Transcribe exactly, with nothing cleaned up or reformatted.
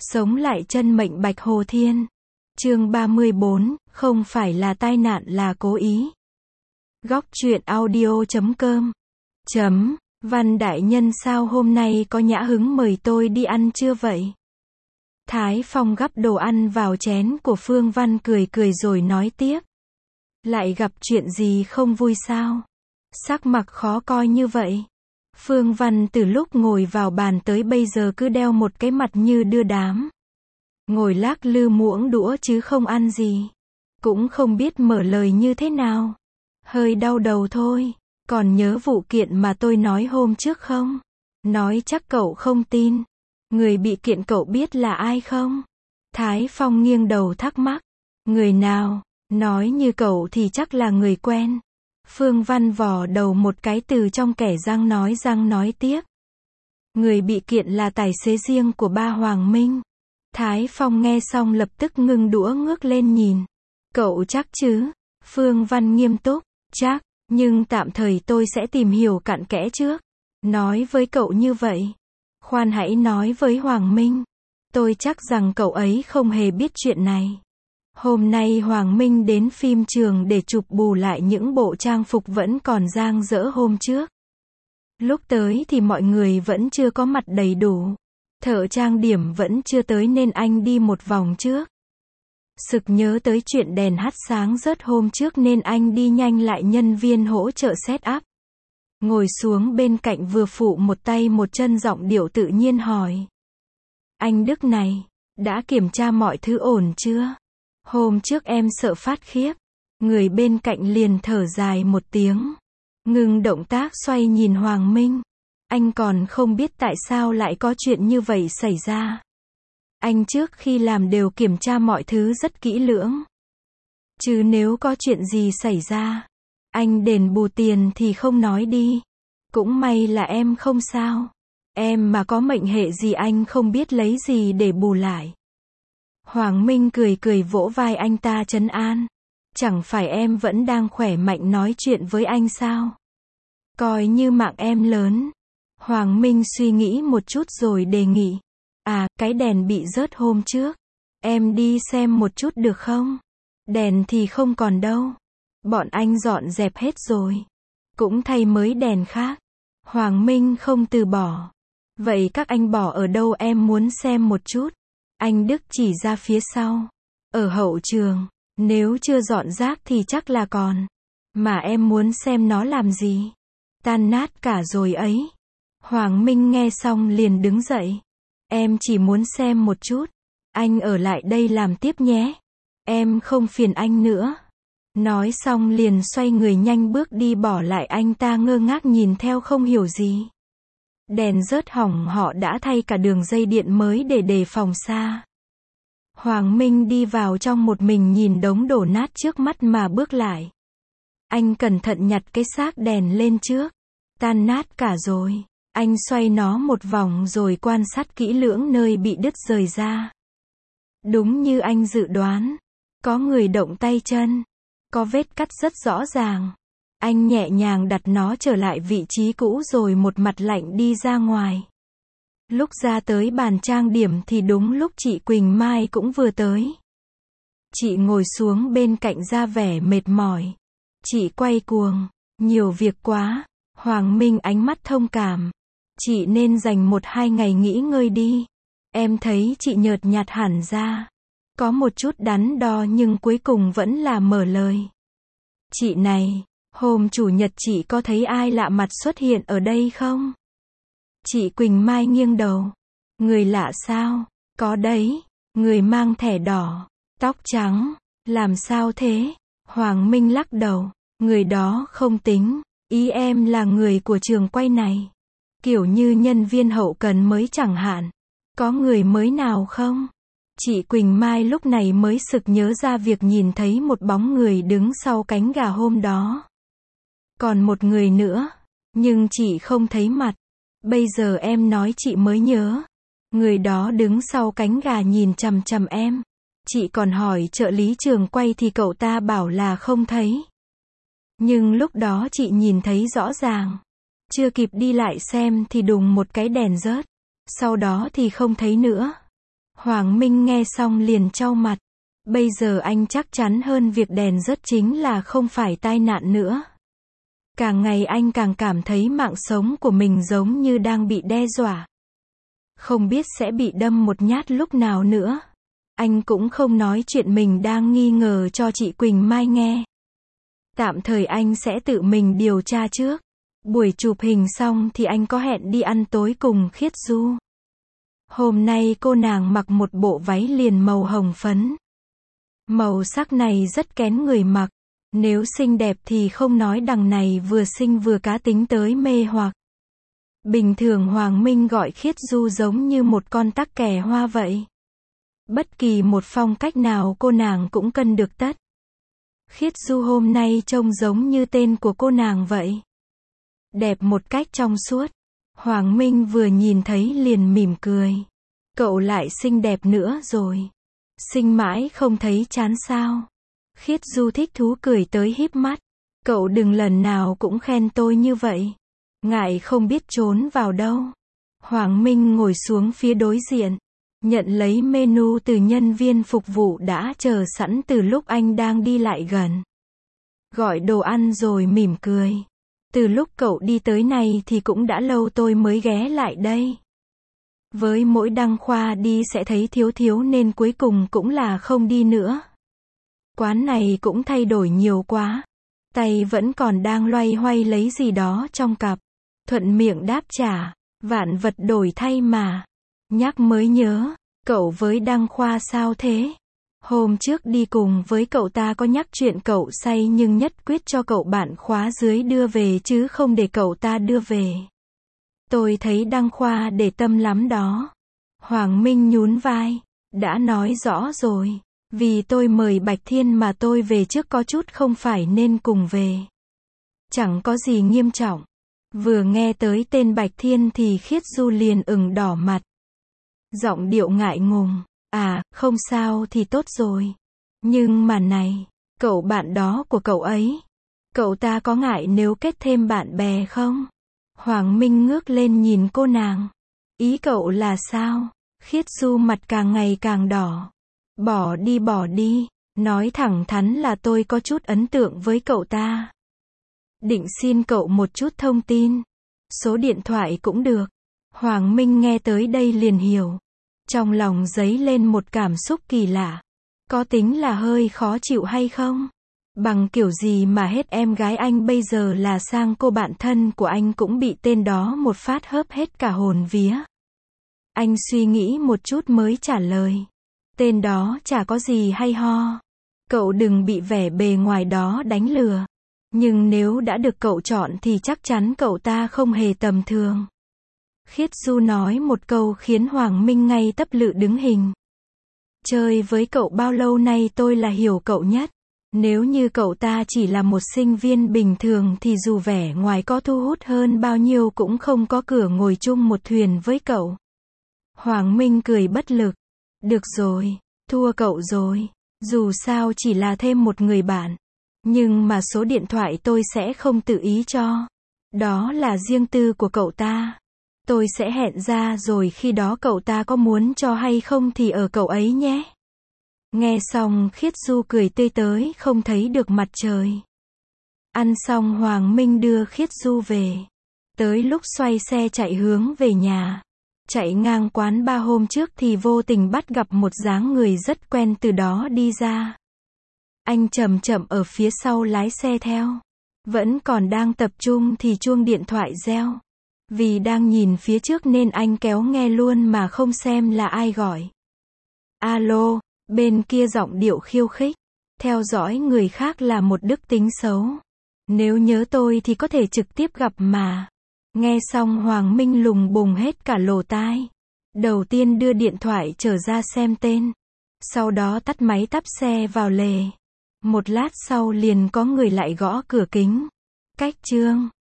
Sống lại chân mệnh Bạch Hồ Thiên. Chương ba mươi bốn, không phải là tai nạn là cố ý. Góc truyện audio chấm com. Chấm, Văn đại nhân sao hôm nay có nhã hứng mời tôi đi ăn chưa vậy? Thái Phong gắp đồ ăn vào chén của Phương Văn cười cười rồi nói tiếp. Lại gặp chuyện gì không vui sao? Sắc mặt khó coi như vậy. Phương Văn từ lúc ngồi vào bàn tới bây giờ cứ đeo một cái mặt như đưa đám. Ngồi lác lư muỗng đũa chứ không ăn gì. Cũng không biết mở lời như thế nào. Hơi đau đầu thôi. Còn nhớ vụ kiện mà tôi nói hôm trước không? Nói chắc cậu không tin. Người bị kiện cậu biết là ai không? Thái Phong nghiêng đầu thắc mắc. Người nào? Nói như cậu thì chắc là người quen. Phương Văn vò đầu một cái từ trong kẻ răng nói răng nói tiếp. Người bị kiện là tài xế riêng của ba Hoàng Minh. Thái Phong nghe xong lập tức ngưng đũa ngước lên nhìn. Cậu chắc chứ? Phương Văn nghiêm túc. Chắc, nhưng tạm thời tôi sẽ tìm hiểu cặn kẽ trước. Nói với cậu như vậy. Khoan hãy nói với Hoàng Minh. Tôi chắc rằng cậu ấy không hề biết chuyện này. Hôm nay Hoàng Minh đến phim trường để chụp bù lại những bộ trang phục vẫn còn dang dở hôm trước. Lúc tới thì mọi người vẫn chưa có mặt đầy đủ. Thợ trang điểm vẫn chưa tới nên anh đi một vòng trước. Sực nhớ tới chuyện đèn hắt sáng rớt hôm trước nên anh đi nhanh lại nhân viên hỗ trợ set up. Ngồi xuống bên cạnh vừa phụ một tay một chân giọng điệu tự nhiên hỏi. Anh Đức này, đã kiểm tra mọi thứ ổn chưa? Hôm trước em sợ phát khiếp. Người bên cạnh liền thở dài một tiếng. Ngừng động tác xoay nhìn Hoàng Minh. Anh còn không biết tại sao lại có chuyện như vậy xảy ra. Anh trước khi làm đều kiểm tra mọi thứ rất kỹ lưỡng. Chứ nếu có chuyện gì xảy ra, anh đền bù tiền thì không nói đi. Cũng may là em không sao. Em mà có mệnh hệ gì anh không biết lấy gì để bù lại. Hoàng Minh cười cười vỗ vai anh ta trấn an. Chẳng phải em vẫn đang khỏe mạnh nói chuyện với anh sao? Coi như mạng em lớn. Hoàng Minh suy nghĩ một chút rồi đề nghị. À, cái đèn bị rớt hôm trước. Em đi xem một chút được không? Đèn thì không còn đâu. Bọn anh dọn dẹp hết rồi. Cũng thay mới đèn khác. Hoàng Minh không từ bỏ. Vậy các anh bỏ ở đâu em muốn xem một chút? Anh Đức chỉ ra phía sau. Ở hậu trường. Nếu chưa dọn rác thì chắc là còn. Mà em muốn xem nó làm gì? Tan nát cả rồi ấy. Hoàng Minh nghe xong liền đứng dậy. Em chỉ muốn xem một chút. Anh ở lại đây làm tiếp nhé. Em không phiền anh nữa. Nói xong liền xoay người nhanh bước đi bỏ lại anh ta ngơ ngác nhìn theo không hiểu gì. Đèn rớt hỏng họ đã thay cả đường dây điện mới để đề phòng xa. Hoàng Minh đi vào trong một mình nhìn đống đổ nát trước mắt mà bước lại. Anh cẩn thận nhặt cái xác đèn lên trước. Tan nát cả rồi. Anh xoay nó một vòng rồi quan sát kỹ lưỡng nơi bị đứt rời ra. Đúng như anh dự đoán. Có người động tay chân. Có vết cắt rất rõ ràng. Anh nhẹ nhàng đặt nó trở lại vị trí cũ rồi một mặt lạnh đi ra ngoài. Lúc ra tới bàn trang điểm thì đúng lúc chị Quỳnh Mai cũng vừa tới. Chị ngồi xuống bên cạnh ra vẻ mệt mỏi. Chị quay cuồng. Nhiều việc quá. Hoàng Minh ánh mắt thông cảm. Chị nên dành một hai ngày nghỉ ngơi đi. Em thấy chị nhợt nhạt hẳn ra. Có một chút đắn đo nhưng cuối cùng vẫn là mở lời. Chị này, hôm chủ nhật chị có thấy ai lạ mặt xuất hiện ở đây không? Chị Quỳnh Mai nghiêng đầu. Người lạ sao? Có đấy. Người mang thẻ đỏ. Tóc trắng. Làm sao thế? Hoàng Minh lắc đầu. Người đó không tính. Ý em là người của trường quay này. Kiểu như nhân viên hậu cần mới chẳng hạn. Có người mới nào không? Chị Quỳnh Mai lúc này mới sực nhớ ra việc nhìn thấy một bóng người đứng sau cánh gà hôm đó. Còn một người nữa. Nhưng chị không thấy mặt. Bây giờ em nói chị mới nhớ. Người đó đứng sau cánh gà nhìn chằm chằm em. Chị còn hỏi trợ lý trường quay thì cậu ta bảo là không thấy. Nhưng lúc đó chị nhìn thấy rõ ràng. Chưa kịp đi lại xem thì đùng một cái đèn rớt. Sau đó thì không thấy nữa. Hoàng Minh nghe xong liền chau mặt. Bây giờ anh chắc chắn hơn việc đèn rớt chính là không phải tai nạn nữa. Càng ngày anh càng cảm thấy mạng sống của mình giống như đang bị đe dọa. Không biết sẽ bị đâm một nhát lúc nào nữa. Anh cũng không nói chuyện mình đang nghi ngờ cho chị Quỳnh Mai nghe. Tạm thời anh sẽ tự mình điều tra trước. Buổi chụp hình xong thì anh có hẹn đi ăn tối cùng Khiết Du. Hôm nay cô nàng mặc một bộ váy liền màu hồng phấn. Màu sắc này rất kén người mặc. Nếu xinh đẹp thì không nói, đằng này vừa xinh vừa cá tính tới mê hoặc. Bình thường Hoàng Minh gọi Khiết Du giống như một con tắc kè hoa vậy. Bất kỳ một phong cách nào cô nàng cũng cân được tất. Khiết Du hôm nay trông giống như tên của cô nàng vậy. Đẹp một cách trong suốt. Hoàng Minh vừa nhìn thấy liền mỉm cười. Cậu lại xinh đẹp nữa rồi. Xinh mãi không thấy chán sao? Khiết Du thích thú cười tới híp mắt. Cậu đừng lần nào cũng khen tôi như vậy. Ngại không biết trốn vào đâu. Hoàng Minh ngồi xuống phía đối diện. Nhận lấy menu từ nhân viên phục vụ đã chờ sẵn từ lúc anh đang đi lại gần. Gọi đồ ăn rồi mỉm cười. Từ lúc cậu đi tới này thì cũng đã lâu tôi mới ghé lại đây. Với mỗi đăng khoa đi sẽ thấy thiếu thiếu nên cuối cùng cũng là không đi nữa. Quán này cũng thay đổi nhiều quá. Tay vẫn còn đang loay hoay lấy gì đó trong cặp. Thuận miệng đáp trả. Vạn vật đổi thay mà. Nhắc mới nhớ. Cậu với Đăng Khoa sao thế? Hôm trước đi cùng với cậu ta có nhắc chuyện cậu say nhưng nhất quyết cho cậu bạn khóa dưới đưa về chứ không để cậu ta đưa về. Tôi thấy Đăng Khoa để tâm lắm đó. Hoàng Minh nhún vai. Đã nói rõ rồi. Vì tôi mời Bạch Thiên mà tôi về trước có chút không phải nên cùng về. Chẳng có gì nghiêm trọng. Vừa nghe tới tên Bạch Thiên thì Khiết Du liền ửng đỏ mặt. Giọng điệu ngại ngùng. À, không sao thì tốt rồi. Nhưng mà này, cậu bạn đó của cậu ấy. Cậu ta có ngại nếu kết thêm bạn bè không? Hoàng Minh ngước lên nhìn cô nàng. Ý cậu là sao? Khiết Du mặt càng ngày càng đỏ. Bỏ đi bỏ đi. Nói thẳng thắn là tôi có chút ấn tượng với cậu ta. Định xin cậu một chút thông tin. Số điện thoại cũng được. Hoàng Minh nghe tới đây liền hiểu. Trong lòng dấy lên một cảm xúc kỳ lạ. Có tính là hơi khó chịu hay không? Bằng kiểu gì mà hết em gái anh bây giờ là sang cô bạn thân của anh cũng bị tên đó một phát hớp hết cả hồn vía. Anh suy nghĩ một chút mới trả lời. Tên đó chả có gì hay ho. Cậu đừng bị vẻ bề ngoài đó đánh lừa. Nhưng nếu đã được cậu chọn thì chắc chắn cậu ta không hề tầm thường. Khiết Du nói một câu khiến Hoàng Minh ngay tấp lự đứng hình. Chơi với cậu bao lâu nay tôi là hiểu cậu nhất. Nếu như cậu ta chỉ là một sinh viên bình thường thì dù vẻ ngoài có thu hút hơn bao nhiêu cũng không có cửa ngồi chung một thuyền với cậu. Hoàng Minh cười bất lực. Được rồi, thua cậu rồi. Dù sao chỉ là thêm một người bạn. Nhưng mà số điện thoại tôi sẽ không tự ý cho. Đó là riêng tư của cậu ta. Tôi sẽ hẹn ra rồi khi đó cậu ta có muốn cho hay không thì ở cậu ấy nhé. Nghe xong Khiết Du cười tươi tới không thấy được mặt trời. Ăn xong Hoàng Minh đưa Khiết Du về. Tới lúc xoay xe chạy hướng về nhà. Chạy ngang quán ba hôm trước thì vô tình bắt gặp một dáng người rất quen từ đó đi ra. Anh chậm chậm ở phía sau lái xe theo. Vẫn còn đang tập trung thì chuông điện thoại reo. Vì đang nhìn phía trước nên anh kéo nghe luôn mà không xem là ai gọi. Alo, bên kia giọng điệu khiêu khích. Theo dõi người khác là một đức tính xấu. Nếu nhớ tôi thì có thể trực tiếp gặp mà. Nghe xong Hoàng Minh lùng bùng hết cả lỗ tai. Đầu tiên đưa điện thoại trở ra xem tên. Sau đó tắt máy tắp xe vào lề. Một lát sau liền có người lại gõ cửa kính. Cách Trương.